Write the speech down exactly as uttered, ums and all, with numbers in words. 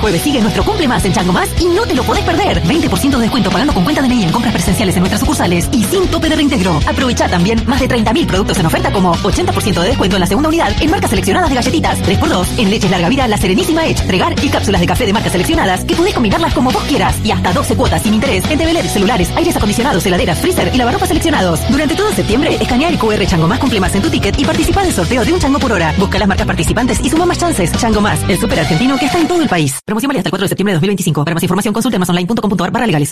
jueves sigue nuestro Cumple Más en Chango Más y no te lo podés perder. veinte por ciento de descuento pagando con cuenta D N I en compras presenciales en nuestras sucursales y sin tope de reintegro. Aprovecha también más de treinta mil productos en oferta como ochenta por ciento de descuento en la segunda unidad en marcas seleccionadas de galletitas, tres por dos, en leches larga vida La Serenísima Edge, Tregar y cápsulas de café de marcas seleccionadas que podés combinarlas como vos quieras y hasta doce cuotas sin interés en T V L E D, celulares, aires acondicionados, heladeras, freezer y lavarropas seleccionados. Durante todo septiembre, escanea el Q R Chango Más Cumple Más en tu ticket y participa del sorteo de un chango por hora. Busca las marcas participantes y suma más chances. Chango Más, el súper argentino que está en todo el país. Promoción válida hasta el cuatro de septiembre de dos mil veinticinco. Para más información consulte más online punto com punto ar barra legales.